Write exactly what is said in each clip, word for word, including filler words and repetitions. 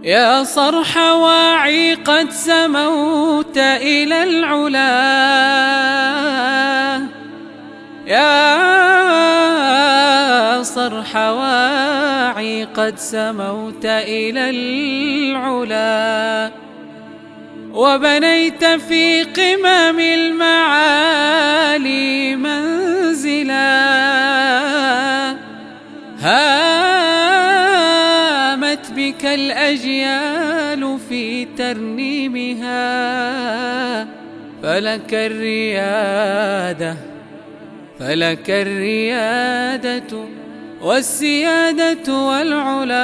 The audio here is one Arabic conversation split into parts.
يا صرح واعي قد سموت إلى العلا، يا صرح واعي قد سموت إلى العلا، وبنيت في قمم المعالي منزلا، هامت بك الأجيال في ترنيمها، فلك الريادة فلك الريادة والسيادة والعلا.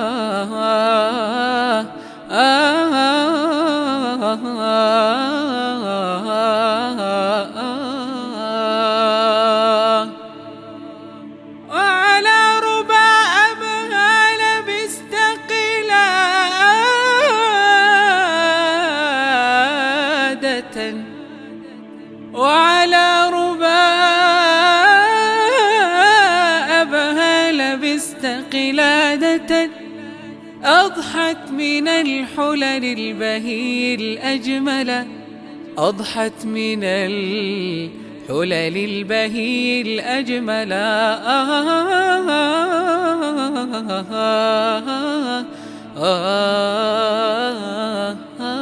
وعلى ربى أبها لبست قلادة، وعلى ربى أبها لبست قلادة، أضحت من الحلل البهي الأجمل، أضحت من الحلل البهي الأجمل. آه آه آه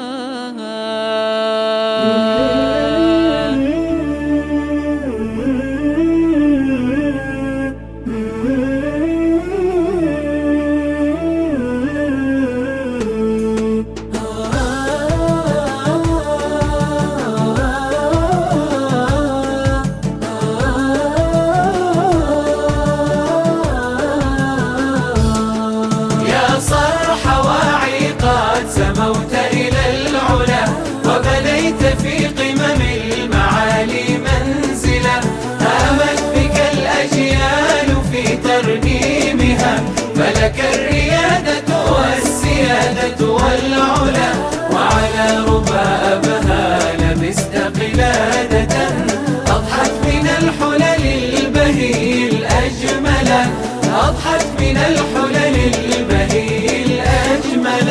سموت إلى العلا، وبنيت في قمم المعالي منزلا، هامت بك الأجيال في ترنيمها، فلك الريادة والسيادة والعلا، وعلى ربى أبها لبست قلادة، أضحت من الحلل البهي الأجمل، أضحت من الحلل البهي الأجمل.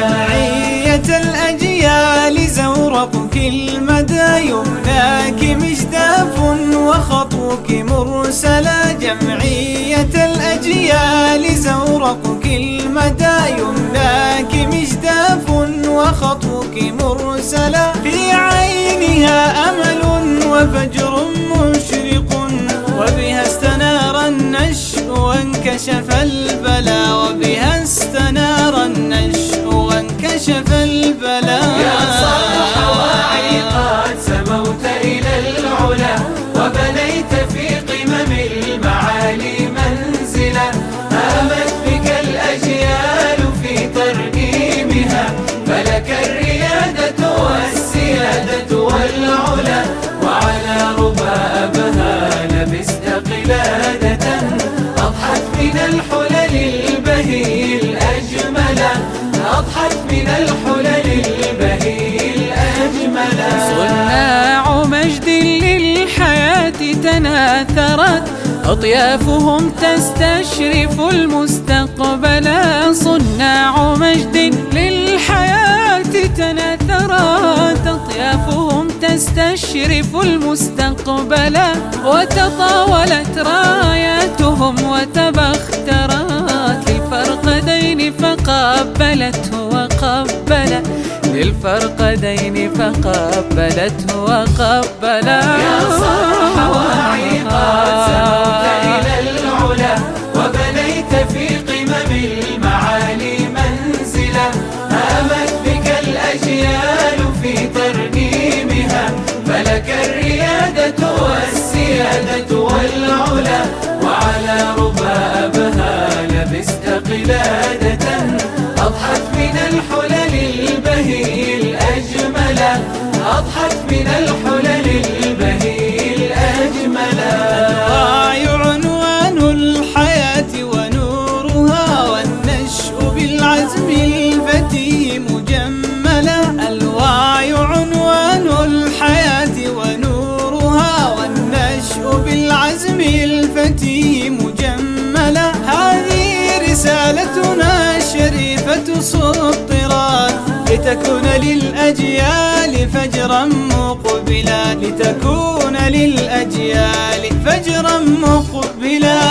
جمعية الأجيال زورقك المدى، يمناك مجداف وخطوك مرسلا. جمعية الأجيال زورقك المدى، يمناك مجداف وخطوك مرسلا. في عينها أمل وفجر مشرق، وبها استنار النشء وانكشف البلا، وبها استنار النشء وانكشف البلا. يا صرح واعي قد سموت إلى العلا، وبنيت في قمم المعالي منزلا، هامت بك الأجيال في ترنيمها، فلك الريادة والسيادة والعلا، وعلى ربى أبها لبست قلادة، أضحت من الحلل البهي الأجمل، أضحت من الحلل البهي الأجمل. صناع مجد للحياة تناثرت، أطيافهم تستشرف المستقبل. صناع مجد للحياة تناثرت، أطيافهم تستشرف المستقبل، وتطاولت راياتهم وتبخترت للفرقدين، فقبلته وقبل للفرقدين، فقبلته وقبل. يا صرح واعي قد سموت إلى العلا، وبنيت في قمم المعالي منزلا، هامت بك الأجيال في ترنيمها، فلك الريادة والسيادة والعلا، وعلى ربى أبها لبست قلادة، أضحت من الحلل البهي الأجمل، أضحت من الحلل البهي الأجمل. الوعي عنوان الحياة ونورها، والنشء بالعزم الفتي مجملا. الوعي عنوان الحياة ونورها، والنشء بالعزم الفتي مجملا. هذه رسالتنا الشريفة الآيات سطرت لتكون للأجيال فجرا مقبلا، لتكون للأجيال فجرا مقبلا.